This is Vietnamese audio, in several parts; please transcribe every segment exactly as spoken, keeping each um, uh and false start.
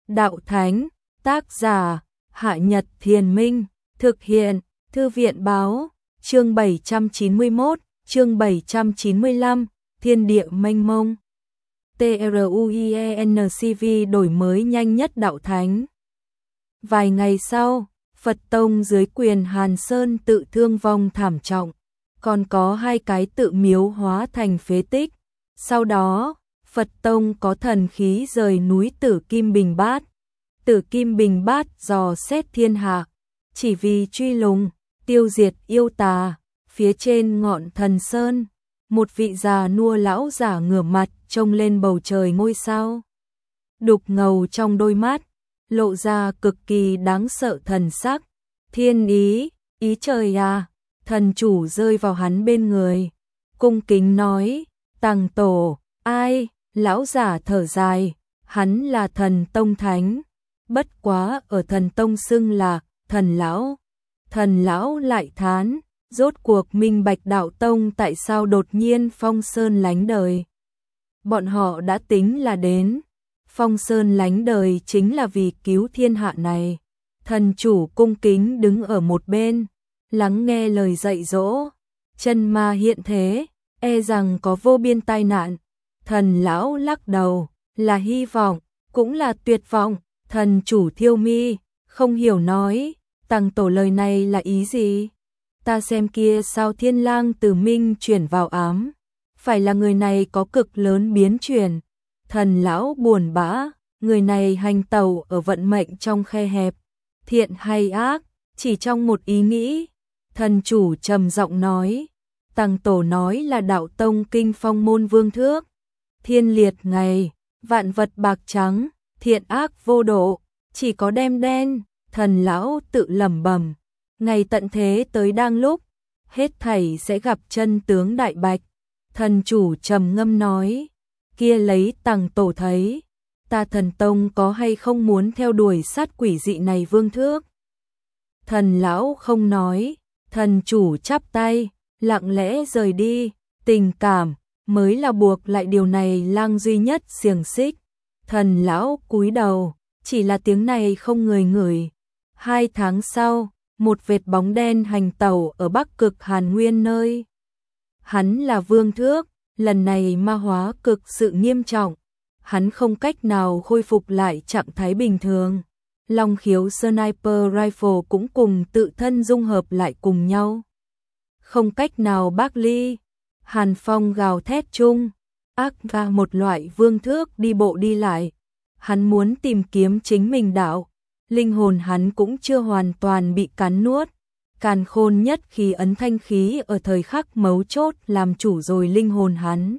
Đạo Thánh, tác giả, Hạ Nhật Thiền Minh, thực hiện, Thư viện Báo, chương bảy trăm chín mươi mốt, chương bảy trăm chín mươi lăm, Thiên địa mênh mông. TRUIENCV đổi mới nhanh nhất Đạo Thánh. Vài ngày sau, Phật Tông dưới quyền Hàn Sơn tự thương vong thảm trọng, còn có hai cái tự miếu hóa thành phế tích. Sau đó, Phật Tông có thần khí rời núi Tử Kim Bình Bát. Tử Kim Bình Bát dò xét thiên hạ, chỉ vì truy lùng, tiêu diệt yêu tà. Phía trên ngọn thần sơn, một vị già nua lão giả ngửa mặt trông lên bầu trời ngôi sao. Đục ngầu trong đôi mắt, lộ ra cực kỳ đáng sợ thần sắc. Thiên ý, ý trời à, thần chủ rơi vào hắn bên người. Cung kính nói, Tằng tổ, ai, lão giả thở dài, hắn là thần tông thánh. Bất quá ở thần tông xưng là thần lão. Thần lão lại thán, rốt cuộc minh bạch đạo tông tại sao đột nhiên phong sơn lánh đời. Bọn họ đã tính là đến, phong sơn lánh đời chính là vì cứu thiên hạ này. Thần chủ cung kính đứng ở một bên, lắng nghe lời dạy dỗ. Chân ma hiện thế, e rằng có vô biên tai nạn. Thần lão lắc đầu, là hy vọng, cũng là tuyệt vọng. Thần chủ thiêu mi, không hiểu nói, Tằng tổ lời này là ý gì? Ta xem kia sao Thiên Lang từ minh chuyển vào ám, phải là người này có cực lớn biến chuyển. Thần lão buồn bã, người này hành tẩu ở vận mệnh trong khe hẹp, thiện hay ác, chỉ trong một ý nghĩ. Thần chủ trầm giọng nói, Tằng tổ nói là đạo tông kinh phong môn vương thước. Thiên liệt ngày, vạn vật bạc trắng, thiện ác vô độ, chỉ có đêm đen. Thần lão tự lẩm bẩm, ngày tận thế tới đang lúc, hết thảy sẽ gặp chân tướng đại bạch. Thần chủ trầm ngâm nói, kia lấy Tằng tổ thấy, ta thần tông có hay không muốn theo đuổi sát quỷ dị này vương thước? Thần lão không nói, thần chủ chắp tay, lặng lẽ rời đi. Tình cảm mới là buộc lại điều này lang duy nhất xiềng xích. Thần lão cúi đầu, chỉ là tiếng này không người ngửi. Hai tháng sau, một vệt bóng đen hành tẩu ở Bắc Cực Hàn Nguyên nơi. Hắn là vương thước, lần này ma hóa cực sự nghiêm trọng. Hắn không cách nào khôi phục lại trạng thái bình thường. Long khiếu Sniper Rifle cũng cùng tự thân dung hợp lại cùng nhau. Không cách nào bác ly. Hàn phong gào thét chung, ác ga một loại vương thước đi bộ đi lại. Hắn muốn tìm kiếm chính mình đạo. Linh hồn hắn cũng chưa hoàn toàn bị cắn nuốt. Càn khôn nhất khí ấn thanh khí ở thời khắc mấu chốt làm chủ rồi linh hồn hắn.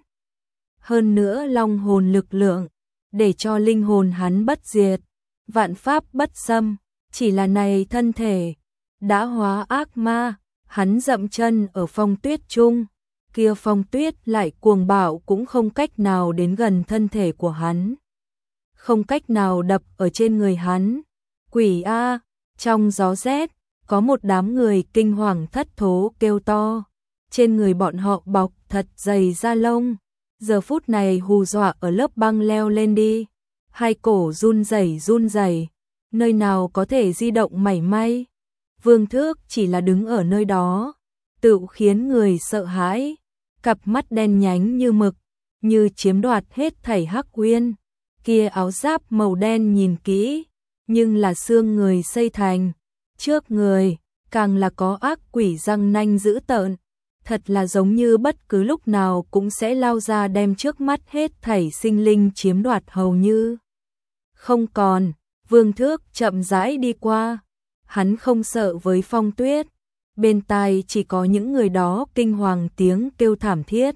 Hơn nữa long hồn lực lượng, để cho linh hồn hắn bất diệt, vạn pháp bất xâm. Chỉ là này thân thể đã hóa ác ma, hắn dậm chân ở phong tuyết chung, kia phong tuyết lại cuồng bạo cũng không cách nào đến gần thân thể của hắn, không cách nào đập ở trên người hắn. Quỷ a, trong gió rét, có một đám người kinh hoàng thất thố kêu to, trên người bọn họ bọc thật dày da lông, giờ phút này hù dọa ở lớp băng leo lên đi, hai cổ run rẩy run rẩy, nơi nào có thể di động mảy may. Vương thước chỉ là đứng ở nơi đó, tự khiến người sợ hãi, cặp mắt đen nhánh như mực, như chiếm đoạt hết thảy hắc uyên. Kia áo giáp màu đen nhìn kỹ, nhưng là xương người xây thành, trước người càng là có ác quỷ răng nanh dữ tợn, thật là giống như bất cứ lúc nào cũng sẽ lao ra đem trước mắt hết thảy sinh linh chiếm đoạt hầu như không còn. Vương thước chậm rãi đi qua, hắn không sợ với phong tuyết, bên tai chỉ có những người đó kinh hoàng tiếng kêu thảm thiết.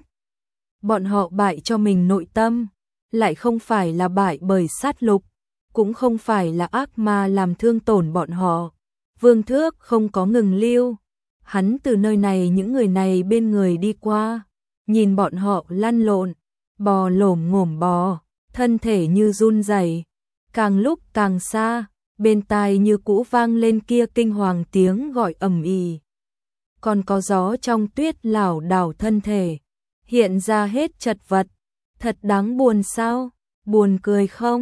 Bọn họ bại cho mình nội tâm, lại không phải là bại bởi sát lục, cũng không phải là ác ma làm thương tổn bọn họ. Vương thước không có ngừng lưu, hắn từ nơi này những người này bên người đi qua, nhìn bọn họ lăn lộn, bò lổm ngổm bò, thân thể như run rẩy, càng lúc càng xa, bên tai như cũ vang lên kia kinh hoàng tiếng gọi ầm ĩ. Còn có gió trong tuyết lảo đảo thân thể, hiện ra hết chật vật. Thật đáng buồn sao? Buồn cười không?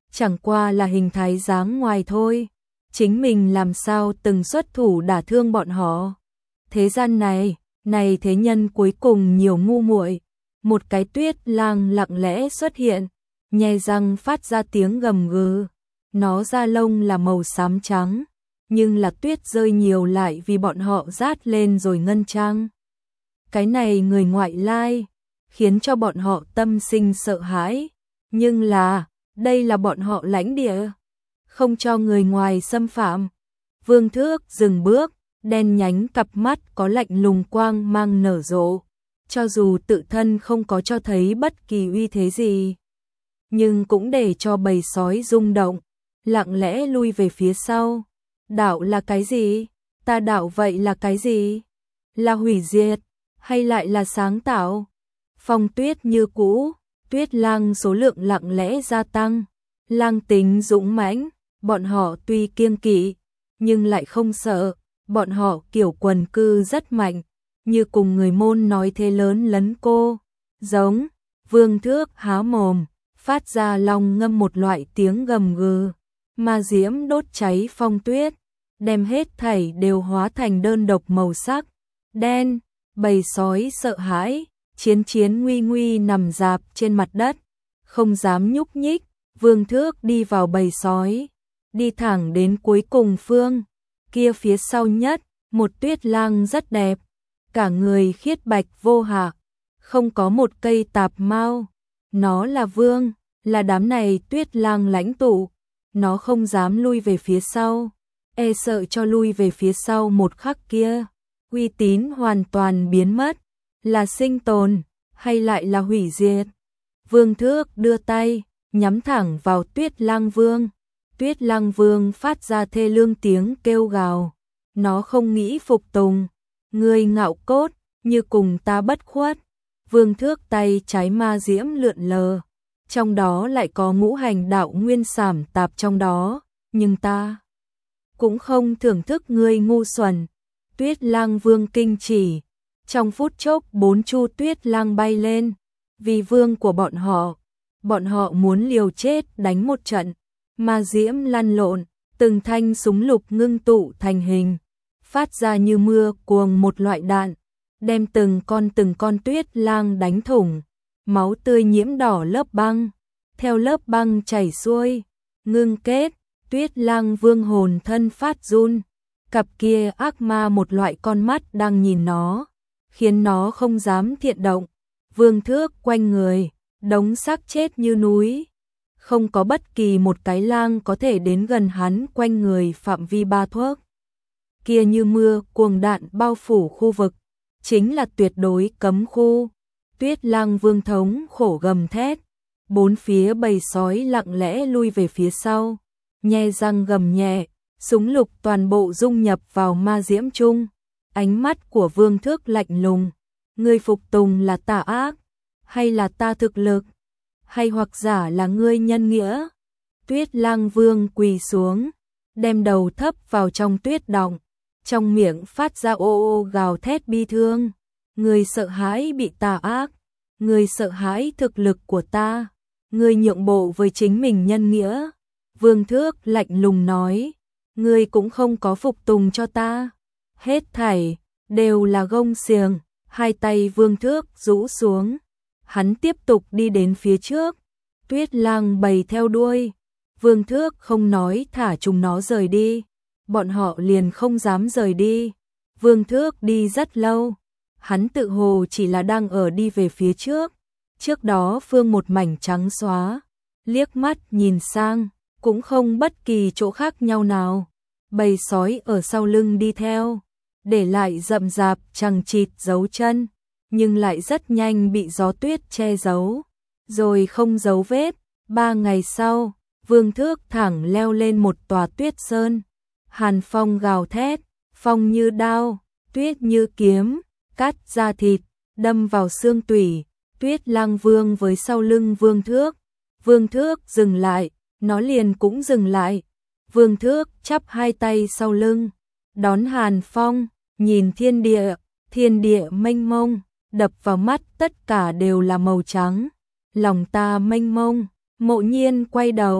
chẳng qua là hình thái dáng ngoài thôi. Chính mình làm sao từng xuất thủ đả thương bọn họ. Thế gian này, này thế nhân cuối cùng nhiều ngu muội. Một cái tuyết lang lặng lẽ xuất hiện, nhe răng phát ra tiếng gầm gừ. Nó da lông là màu xám trắng, nhưng là tuyết rơi nhiều lại vì bọn họ rát lên rồi ngân trang. Cái này người ngoại lai, khiến cho bọn họ tâm sinh sợ hãi. Nhưng là, đây là bọn họ lãnh địa, không cho người ngoài xâm phạm. Vương Thước dừng bước, đen nhánh cặp mắt có lạnh lùng quang mang nở rộ. Cho dù tự thân không có cho thấy bất kỳ uy thế gì, nhưng cũng để cho bầy sói rung động, lặng lẽ lui về phía sau. Đạo là cái gì? Ta đạo vậy là cái gì? Là hủy diệt, hay lại là sáng tạo? Phong tuyết như cũ, tuyết lang số lượng lặng lẽ gia tăng, lang tính dũng mãnh, bọn họ tuy kiêng kỵ, nhưng lại không sợ, bọn họ kiểu quần cư rất mạnh, như cùng người Môn nói thế lớn lấn cô, giống. Vương Thước há mồm, phát ra long ngâm một loại tiếng gầm gừ, ma diễm đốt cháy phong tuyết, đem hết thảy đều hóa thành đơn độc màu sắc đen. Bầy sói sợ hãi, chiến chiến nguy nguy nằm rạp trên mặt đất, không dám nhúc nhích. Vương Thước đi vào bầy sói, đi thẳng đến cuối cùng phương kia phía sau nhất, một tuyết lang rất đẹp, cả người khiết bạch vô hạ, không có một cây tạp mao. Nó là vương, là đám này tuyết lang lãnh tụ. Nó không dám lui về phía sau, e sợ cho lui về phía sau một khắc kia, uy tín hoàn toàn biến mất, là sinh tồn, hay lại là hủy diệt. Vương Thước đưa tay, nhắm thẳng vào tuyết lang vương. Tuyết lang vương phát ra thê lương tiếng kêu gào, nó không nghĩ phục tùng. Ngươi ngạo cốt, như cùng ta bất khuất. Vương Thước tay trái ma diễm lượn lờ, trong đó lại có ngũ hành đạo nguyên sảm tạp trong đó, nhưng ta cũng không thưởng thức ngươi ngu xuẩn. Tuyết lang vương kinh chỉ, trong phút chốc bốn chu tuyết lang bay lên, vì vương của bọn họ, bọn họ muốn liều chết đánh một trận. Ma diễm lăn lộn, từng thanh súng lục ngưng tụ thành hình, phát ra như mưa cuồng một loại đạn, đem từng con từng con tuyết lang đánh thủng, máu tươi nhiễm đỏ lớp băng, theo lớp băng chảy xuôi, ngưng kết. Tuyết lang vương hồn thân phát run, cặp kia ác ma một loại con mắt đang nhìn nó, khiến nó không dám thiện động. Vương Thước quanh người, đống xác chết như núi, không có bất kỳ một cái lang có thể đến gần hắn. Quanh người phạm vi ba thước kia như mưa cuồng đạn bao phủ khu vực, chính là tuyệt đối cấm khu. Tuyết lang vương thống khổ gầm thét, bốn phía bầy sói lặng lẽ lui về phía sau, nhe răng gầm nhẹ, súng lục toàn bộ dung nhập vào ma diễm chung. Ánh mắt của Vương Thước lạnh lùng, ngươi phục tùng là tà ác, hay là ta thực lực, hay hoặc giả là ngươi nhân nghĩa? Tuyết lang vương quỳ xuống, đem đầu thấp vào trong tuyết đọng, trong miệng phát ra ô ô gào thét bi thương. Ngươi sợ hãi bị tà ác, ngươi sợ hãi thực lực của ta, ngươi nhượng bộ với chính mình nhân nghĩa. Vương Thước lạnh lùng nói, ngươi cũng không có phục tùng cho ta, hết thảy đều là gông xiềng. Hai tay Vương Thước rũ xuống, hắn tiếp tục đi đến phía trước, tuyết lang bầy theo đuôi. Vương Thước không nói thả chúng nó rời đi, bọn họ liền không dám rời đi. Vương Thước đi rất lâu, hắn tự hồ chỉ là đang ở đi về phía trước. Trước đó phương một mảnh trắng xóa, liếc mắt nhìn sang, cũng không bất kỳ chỗ khác nhau nào. Bầy sói ở sau lưng đi theo, để lại rậm rạp chằng chịt dấu chân, nhưng lại rất nhanh bị gió tuyết che giấu, rồi không dấu vết. Ba ngày sau, Vương Thước thẳng leo lên một tòa tuyết sơn. Hàn phong gào thét, phong như đao, tuyết như kiếm, cắt da thịt, đâm vào xương tủy. Tuyết lang vương với sau lưng Vương Thước. Vương Thước dừng lại, nó liền cũng dừng lại. Vương Thước chắp hai tay sau lưng, đón hàn phong, nhìn thiên địa, thiên địa mênh mông, đập vào mắt tất cả đều là màu trắng. Lòng ta mênh mông. Mộ Nhiên quay đầu,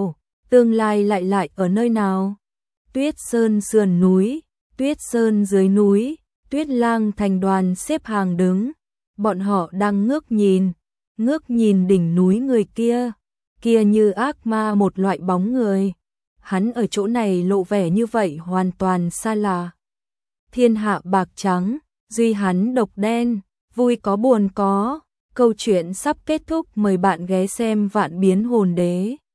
Tương lai lại lại ở nơi nào? Tuyết Sơn sườn núi, Tuyết Sơn dưới núi, Tuyết Lang thành đoàn xếp hàng đứng. Bọn họ đang ngước nhìn, ngước nhìn đỉnh núi người kia, kia như ác ma một loại bóng người. Hắn ở chỗ này lộ vẻ như vậy hoàn toàn xa lạ. Thiên hạ bạc trắng, duy hắn độc đen, vui có buồn có. Câu chuyện sắp kết thúc, mời bạn ghé xem Vạn Biến Hồn Đế.